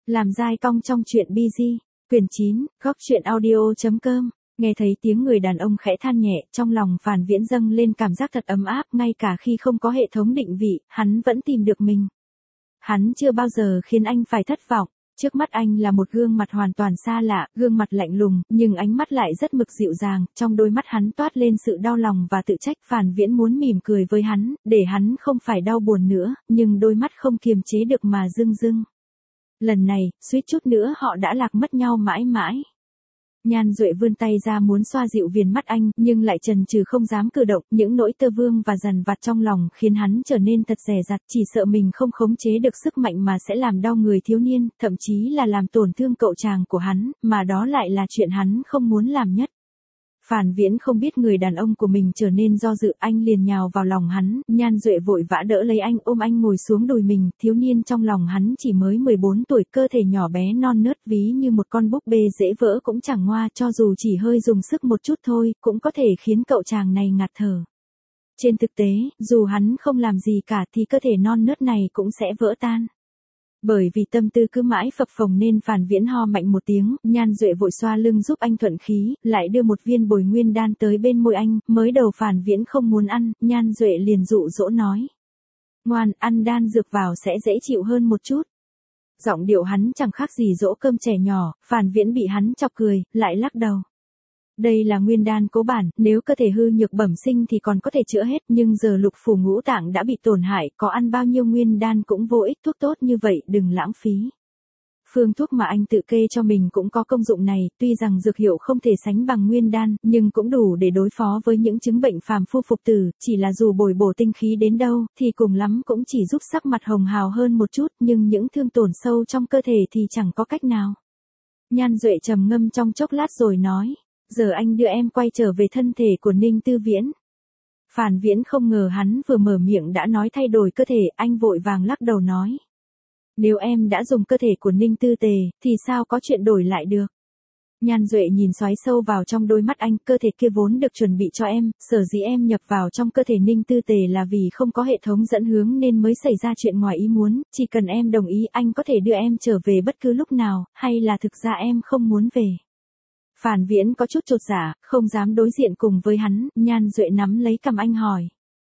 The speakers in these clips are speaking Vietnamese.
Làm dai cong trong truyện BG, quyển 9, góc truyện audio.com. Nghe thấy tiếng người đàn ông khẽ than nhẹ, trong lòng Phàn Viễn dâng lên cảm giác thật ấm áp, ngay cả khi không có hệ thống định vị, hắn vẫn tìm được mình. Hắn chưa bao giờ khiến anh phải thất vọng. Trước mắt anh là một gương mặt hoàn toàn xa lạ, gương mặt lạnh lùng, nhưng ánh mắt lại rất mực dịu dàng, trong đôi mắt hắn toát lên sự đau lòng và tự trách. Phàn Viễn muốn mỉm cười với hắn, để hắn không phải đau buồn nữa, nhưng đôi mắt không kiềm chế được mà rưng rưng. Lần này, suýt chút nữa họ đã lạc mất nhau mãi mãi. Nhan Duệ vươn tay ra muốn xoa dịu viền mắt anh, nhưng lại chần chừ không dám cử động, những nỗi tơ vương và dằn vặt trong lòng khiến hắn trở nên thật dè dặt, chỉ sợ mình không khống chế được sức mạnh mà sẽ làm đau người thiếu niên, thậm chí là làm tổn thương cậu chàng của hắn, mà đó lại là chuyện hắn không muốn làm nhất. Phàn Viễn không biết người đàn ông của mình trở nên do dự, anh liền nhào vào lòng hắn, Nhan Duệ vội vã đỡ lấy anh, ôm anh ngồi xuống đùi mình, thiếu niên trong lòng hắn chỉ mới 14 tuổi, cơ thể nhỏ bé non nớt ví như một con búp bê dễ vỡ cũng chẳng ngoa, cho dù chỉ hơi dùng sức một chút thôi, cũng có thể khiến cậu chàng này ngạt thở. Trên thực tế, dù hắn không làm gì cả thì cơ thể non nớt này cũng sẽ vỡ tan. Bởi vì tâm tư cứ mãi phập phồng nên Phàn Viễn ho mạnh một tiếng, Nhan Duệ vội xoa lưng giúp anh thuận khí, lại đưa một viên bồi nguyên đan tới bên môi anh, mới đầu Phàn Viễn không muốn ăn, Nhan Duệ liền dụ dỗ nói. Ngoan, ăn đan dược vào sẽ dễ chịu hơn một chút. Giọng điệu hắn chẳng khác gì dỗ cơm trẻ nhỏ, Phàn Viễn bị hắn chọc cười, lại lắc đầu. Đây là nguyên đan cố bản, nếu cơ thể hư nhược bẩm sinh thì còn có thể chữa hết, nhưng giờ lục phủ ngũ tạng đã bị tổn hại, có ăn bao nhiêu nguyên đan cũng vô ích, thuốc tốt như vậy đừng lãng phí. Phương thuốc mà anh tự kê cho mình cũng có công dụng này, tuy rằng dược hiệu không thể sánh bằng nguyên đan, nhưng cũng đủ để đối phó với những chứng bệnh phàm phu phục tử, chỉ là dù bồi bổ tinh khí đến đâu, thì cùng lắm cũng chỉ giúp sắc mặt hồng hào hơn một chút, nhưng những thương tổn sâu trong cơ thể thì chẳng có cách nào. Nhan Duệ trầm ngâm trong chốc lát rồi nói. Giờ anh đưa em quay trở về thân thể của Ninh Tư Viễn. Phàn Viễn không ngờ hắn vừa mở miệng đã nói thay đổi cơ thể, anh vội vàng lắc đầu nói. Nếu em đã dùng cơ thể của Ninh Tư Tề, thì sao có chuyện đổi lại được? Nhan Duệ nhìn xoáy sâu vào trong đôi mắt anh, cơ thể kia vốn được chuẩn bị cho em, sở dĩ em nhập vào trong cơ thể Ninh Tư Tề là vì không có hệ thống dẫn hướng nên mới xảy ra chuyện ngoài ý muốn, chỉ cần em đồng ý anh có thể đưa em trở về bất cứ lúc nào, hay là thực ra em không muốn về? Phàn Viễn có chút chột dạ, không dám đối diện cùng với hắn, Nhan Duệ nắm lấy cằm anh hỏi.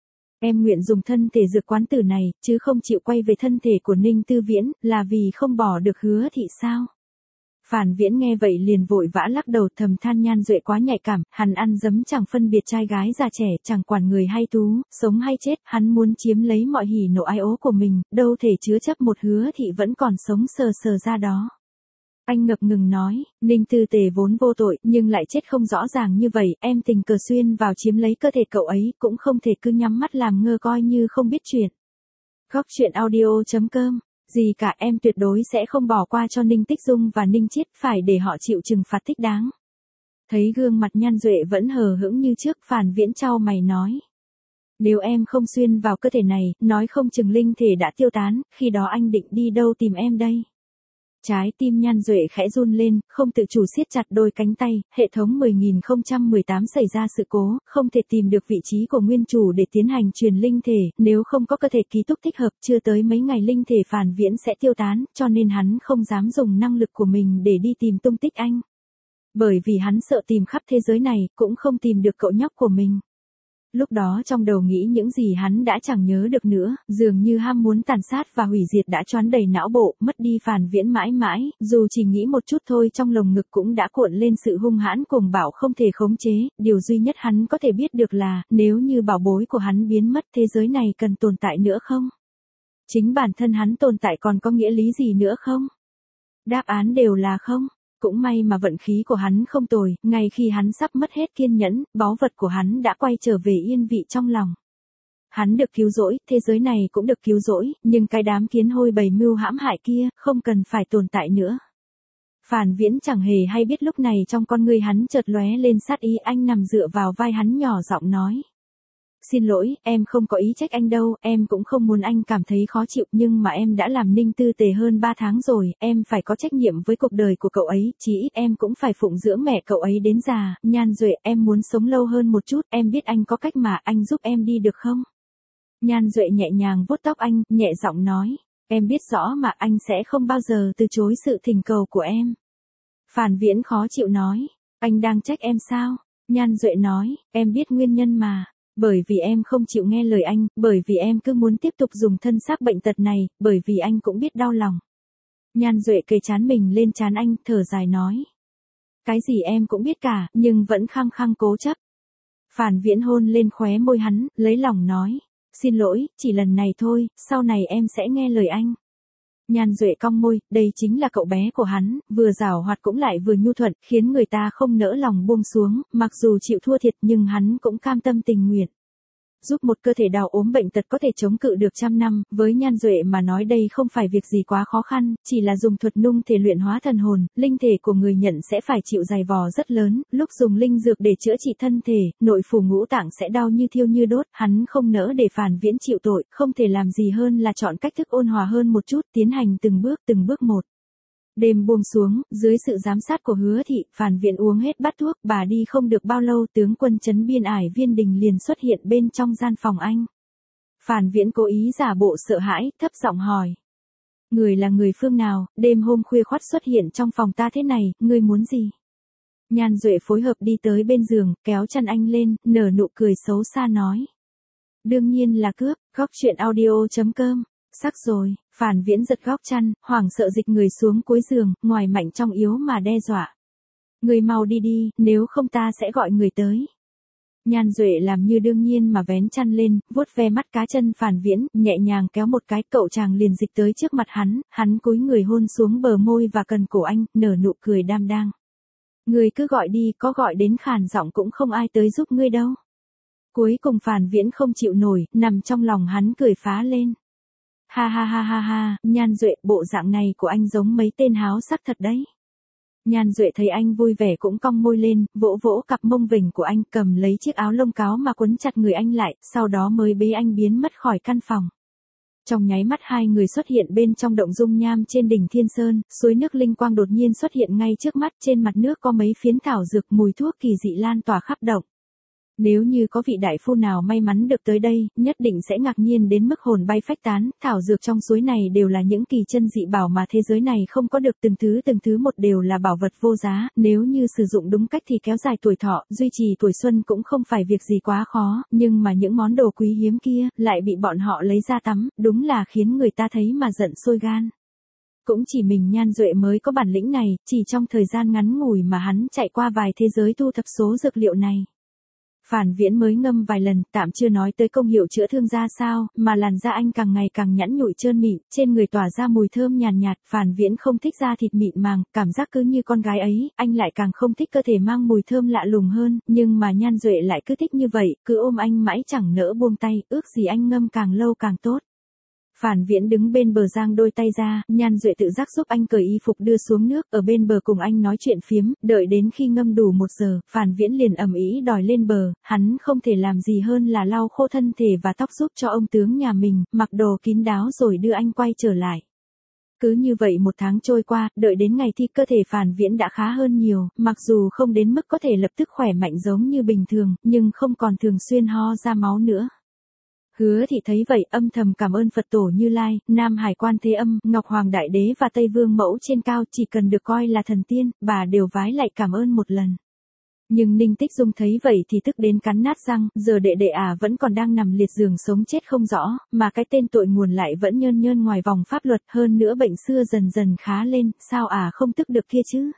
Em nguyện dùng thân thể dược quán tử này, chứ không chịu quay về thân thể của Ninh Tư Viễn, là vì không bỏ được Hứa Thị sao? Phàn Viễn nghe vậy liền vội vã lắc đầu, thầm than Nhan Duệ quá nhạy cảm, hắn ăn dấm chẳng phân biệt trai gái già trẻ, chẳng quản người hay thú, sống hay chết, hắn muốn chiếm lấy mọi hỉ nộ ái ố của mình, đâu thể chứa chấp một Hứa Thị vẫn còn sống sờ sờ ra đó. Anh ngập ngừng nói, Ninh Tư Tề vốn vô tội, nhưng lại chết không rõ ràng như vậy, em tình cờ xuyên vào chiếm lấy cơ thể cậu ấy, cũng không thể cứ nhắm mắt làm ngơ coi như không biết chuyện. Góc truyện audio.com, gì cả, em tuyệt đối sẽ không bỏ qua cho Ninh Tích Dung và Ninh Chiết, phải để họ chịu trừng phạt thích đáng. Thấy gương mặt Nhan Duệ vẫn hờ hững như trước, Phàn Viễn chau mày nói. Nếu em không xuyên vào cơ thể này, nói không chừng linh thể đã tiêu tán, khi đó anh định đi đâu tìm em đây? Trái tim Nhan Duệ khẽ run lên, không tự chủ siết chặt đôi cánh tay, hệ thống 10.018 xảy ra sự cố, không thể tìm được vị trí của nguyên chủ để tiến hành truyền linh thể, nếu không có cơ thể ký túc thích hợp, chưa tới mấy ngày linh thể Phàn Viễn sẽ tiêu tán, cho nên hắn không dám dùng năng lực của mình để đi tìm tung tích anh. Bởi vì hắn sợ tìm khắp thế giới này, cũng không tìm được cậu nhóc của mình. Lúc đó trong đầu nghĩ những gì hắn đã chẳng nhớ được nữa, dường như ham muốn tàn sát và hủy diệt đã choán đầy não bộ, mất đi Phàn Viễn mãi mãi, dù chỉ nghĩ một chút thôi trong lồng ngực cũng đã cuộn lên sự hung hãn cuồng bạo không thể khống chế, điều duy nhất hắn có thể biết được là, nếu như bảo bối của hắn biến mất thế giới này cần tồn tại nữa không? Chính bản thân hắn tồn tại còn có nghĩa lý gì nữa không? Đáp án đều là không. Cũng may mà vận khí của hắn không tồi, ngay khi hắn sắp mất hết kiên nhẫn, báu vật của hắn đã quay trở về yên vị trong lòng. Hắn được cứu rỗi, thế giới này cũng được cứu rỗi, nhưng cái đám kiến hôi bầy mưu hãm hại kia, không cần phải tồn tại nữa. Phàn Viễn chẳng hề hay biết lúc này trong con người hắn chợt lóe lên sát ý, anh nằm dựa vào vai hắn nhỏ giọng nói. Xin lỗi, em không có ý trách anh đâu, em cũng không muốn anh cảm thấy khó chịu, nhưng mà em đã làm Ninh Tư Tề hơn 3 tháng rồi, em phải có trách nhiệm với cuộc đời của cậu ấy, chí ít em cũng phải phụng dưỡng mẹ cậu ấy đến già. Nhan Duệ, em muốn sống lâu hơn một chút, em biết anh có cách mà, anh giúp em đi được không? Nhan Duệ nhẹ nhàng vuốt tóc anh, nhẹ giọng nói. Em biết rõ mà anh sẽ không bao giờ từ chối sự thỉnh cầu của em. Phản Viễn khó chịu nói. Anh đang trách em sao? Nhan Duệ nói, em biết nguyên nhân mà. Bởi vì em không chịu nghe lời anh, bởi vì em cứ muốn tiếp tục dùng thân xác bệnh tật này, bởi vì anh cũng biết đau lòng. Nhan Duệ kề trán mình lên trán anh, thở dài nói. Cái gì em cũng biết cả, nhưng vẫn khăng khăng cố chấp. Phản Viễn hôn lên khóe môi hắn, lấy lòng nói. Xin lỗi, chỉ lần này thôi, sau này em sẽ nghe lời anh. Nhan Duệ cong môi, đây chính là cậu bé của hắn, vừa giảo hoạt cũng lại vừa nhu thuận, khiến người ta không nỡ lòng buông xuống, mặc dù chịu thua thiệt nhưng hắn cũng cam tâm tình nguyện. Giúp một cơ thể đau ốm bệnh tật có thể chống cự được 100 năm, với Nhan Duệ mà nói đây không phải việc gì quá khó khăn, chỉ là dùng thuật nung thể luyện hóa thần hồn, linh thể của người nhận sẽ phải chịu dày vò rất lớn, lúc dùng linh dược để chữa trị thân thể, nội phủ ngũ tạng sẽ đau như thiêu như đốt, hắn không nỡ để Phản Viễn chịu tội, không thể làm gì hơn là chọn cách thức ôn hòa hơn một chút, tiến hành từng bước một. Đêm buông xuống, dưới sự giám sát của Hứa Thị, Phản Viễn uống hết bát thuốc, bà đi không được bao lâu, tướng quân trấn biên ải Viên Đình liền xuất hiện bên trong gian phòng anh. Phản Viễn cố ý giả bộ sợ hãi, thấp giọng hỏi. Người là người phương nào, đêm hôm khuya khoắt xuất hiện trong phòng ta thế này, ngươi muốn gì? Nhan Duệ phối hợp đi tới bên giường, kéo chân anh lên, nở nụ cười xấu xa nói. Đương nhiên là cướp, góc truyện audio.com. Sắc rồi, Phản Viễn giật góc chăn, hoảng sợ dịch người xuống cuối giường, ngoài mạnh trong yếu mà đe dọa. Người mau đi đi, nếu không ta sẽ gọi người tới. Nhan Duệ làm như đương nhiên mà vén chăn lên, vuốt ve mắt cá chân Phản Viễn, nhẹ nhàng kéo một cái, cậu chàng liền dịch tới trước mặt hắn cúi người hôn xuống bờ môi và cần cổ anh, nở nụ cười đam đang. Người cứ gọi đi, có gọi đến khàn giọng cũng không ai tới giúp ngươi đâu. Cuối cùng Phản Viễn không chịu nổi, nằm trong lòng hắn cười phá lên. Ha ha ha ha ha, Nhan Duệ, bộ dạng này của anh giống mấy tên háo sắc thật đấy. Nhan Duệ thấy anh vui vẻ cũng cong môi lên, vỗ vỗ cặp mông vểnh của anh, cầm lấy chiếc áo lông cáo mà quấn chặt người anh lại, sau đó mới bế anh biến mất khỏi căn phòng. Trong nháy mắt hai người xuất hiện bên trong động dung nham trên đỉnh Thiên Sơn, suối nước linh quang đột nhiên xuất hiện ngay trước mắt, trên mặt nước có mấy phiến thảo dược, mùi thuốc kỳ dị lan tỏa khắp động. Nếu như có vị đại phu nào may mắn được tới đây, nhất định sẽ ngạc nhiên đến mức hồn bay phách tán, thảo dược trong suối này đều là những kỳ chân dị bảo mà thế giới này không có được, từng thứ một đều là bảo vật vô giá, nếu như sử dụng đúng cách thì kéo dài tuổi thọ, duy trì tuổi xuân cũng không phải việc gì quá khó, nhưng mà những món đồ quý hiếm kia, lại bị bọn họ lấy ra tắm, đúng là khiến người ta thấy mà giận sôi gan. Cũng chỉ mình Nhan Duệ mới có bản lĩnh này, chỉ trong thời gian ngắn ngủi mà hắn chạy qua vài thế giới thu thập số dược liệu này. Phản Viễn mới ngâm vài lần, tạm chưa nói tới công hiệu chữa thương ra sao, mà làn da anh càng ngày càng nhẵn nhụi trơn mịn, trên người tỏa ra mùi thơm nhàn nhạt, Phản Viễn không thích da thịt mịn màng, cảm giác cứ như con gái ấy, anh lại càng không thích cơ thể mang mùi thơm lạ lùng hơn, nhưng mà Nhan Duệ lại cứ thích như vậy, cứ ôm anh mãi chẳng nỡ buông tay, ước gì anh ngâm càng lâu càng tốt. Phản Viễn đứng bên bờ giang đôi tay ra, Nhan Duệ tự giác giúp anh cởi y phục đưa xuống nước, ở bên bờ cùng anh nói chuyện phiếm, đợi đến khi ngâm đủ 1 giờ, Phản Viễn liền ầm ĩ đòi lên bờ, hắn không thể làm gì hơn là lau khô thân thể và tóc giúp cho ông tướng nhà mình, mặc đồ kín đáo rồi đưa anh quay trở lại. Cứ như vậy 1 tháng trôi qua, đợi đến ngày thi cơ thể Phản Viễn đã khá hơn nhiều, mặc dù không đến mức có thể lập tức khỏe mạnh giống như bình thường, nhưng không còn thường xuyên ho ra máu nữa. Hứa Thị thấy vậy âm thầm cảm ơn Phật Tổ Như Lai, Nam Hải Quan Thế Âm, Ngọc Hoàng Đại Đế và Tây Vương Mẫu trên cao, chỉ cần được coi là thần tiên, bà đều vái lại cảm ơn một lần. Nhưng Ninh Tích Dung thấy vậy thì tức đến cắn nát răng, giờ đệ đệ vẫn còn đang nằm liệt giường sống chết không rõ, mà cái tên tội nguồn lại vẫn nhơn nhơn ngoài vòng pháp luật, hơn nữa bệnh xưa dần dần khá lên, sao không tức được kia chứ?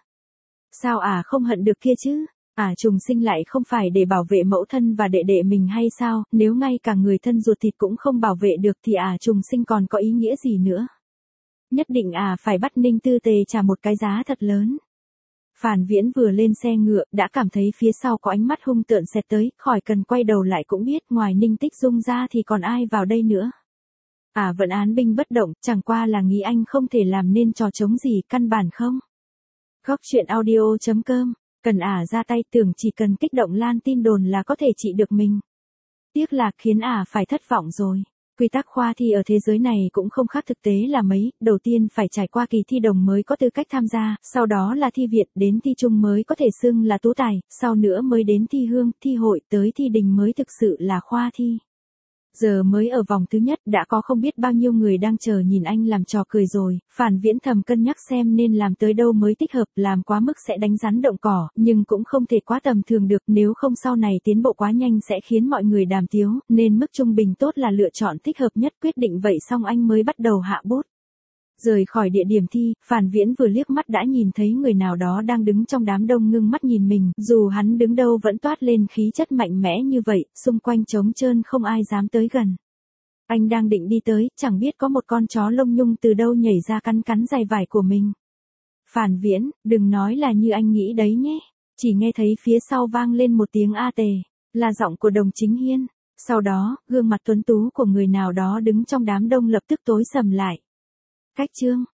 Sao không hận được kia chứ? Trùng sinh lại không phải để bảo vệ mẫu thân và đệ đệ mình hay sao, nếu ngay cả người thân ruột thịt cũng không bảo vệ được thì trùng sinh còn có ý nghĩa gì nữa. Nhất định phải bắt Ninh Tư Tề trả một cái giá thật lớn. Phản Viễn vừa lên xe ngựa, đã cảm thấy phía sau có ánh mắt hung tợn xẹt tới, khỏi cần quay đầu lại cũng biết ngoài Ninh Tích Dung ra thì còn ai vào đây nữa. Vẫn án binh bất động, chẳng qua là nghĩ anh không thể làm nên trò trống gì, căn bản không. Góc truyện audio.com. Cần ra tay, tưởng chỉ cần kích động lan tin đồn là có thể trị được mình. Tiếc là khiến phải thất vọng rồi. Quy tắc khoa thi ở thế giới này cũng không khác thực tế là mấy, đầu tiên phải trải qua kỳ thi đồng mới có tư cách tham gia, sau đó là thi viện, đến thi trung mới có thể xưng là tú tài, sau nữa mới đến thi hương, thi hội, tới thi đình mới thực sự là khoa thi. Giờ mới ở vòng thứ nhất đã có không biết bao nhiêu người đang chờ nhìn anh làm trò cười rồi, Phản Viễn thầm cân nhắc xem nên làm tới đâu mới thích hợp, làm quá mức sẽ đánh rắn động cỏ, nhưng cũng không thể quá tầm thường được, nếu không sau này tiến bộ quá nhanh sẽ khiến mọi người đàm tiếu, nên mức trung bình tốt là lựa chọn thích hợp nhất. Quyết định vậy xong anh mới bắt đầu hạ bút. Rời khỏi địa điểm thi, Phản Viễn vừa liếc mắt đã nhìn thấy người nào đó đang đứng trong đám đông ngưng mắt nhìn mình, dù hắn đứng đâu vẫn toát lên khí chất mạnh mẽ như vậy, xung quanh trống trơn không ai dám tới gần. Anh đang định đi tới, chẳng biết có một con chó lông nhung từ đâu nhảy ra cắn cắn giày vải của mình. Phản Viễn, đừng nói là như anh nghĩ đấy nhé. Chỉ nghe thấy phía sau vang lên một tiếng a tề, là giọng của Đồng Chính Hiên. Sau đó, gương mặt tuấn tú của người nào đó đứng trong đám đông lập tức tối sầm lại. Cách chương